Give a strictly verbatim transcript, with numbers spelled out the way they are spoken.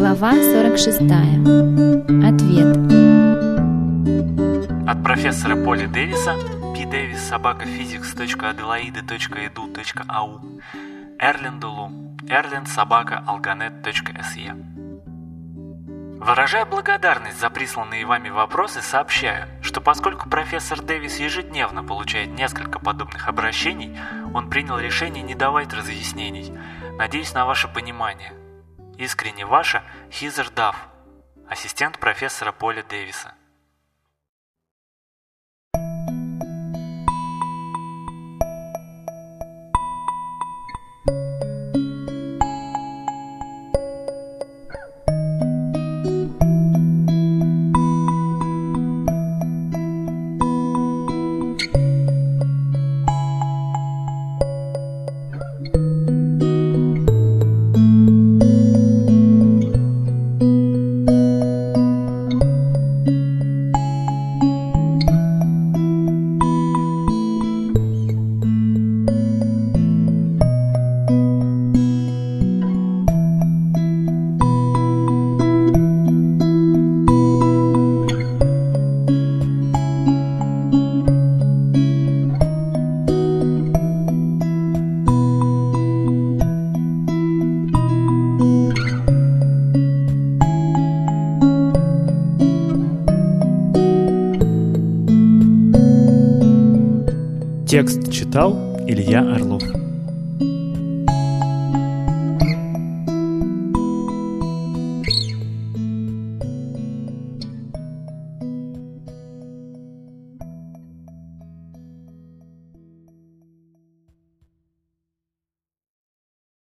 Глава сорок шестая. Ответ. От профессора Поля Дэвиса, p davis собака physics точка adelaide точка edu точка a u, Эрленду Лу, erlend собака alganet точка s e. Выражая благодарность за присланные вами вопросы, сообщаю, что поскольку профессор Дэвис ежедневно получает несколько подобных обращений, он принял решение не давать разъяснений. Надеюсь на ваше понимание. Искренне ваша Хизер Дафф, ассистент профессора Поля Дэвиса. Текст читал Илья Орлов.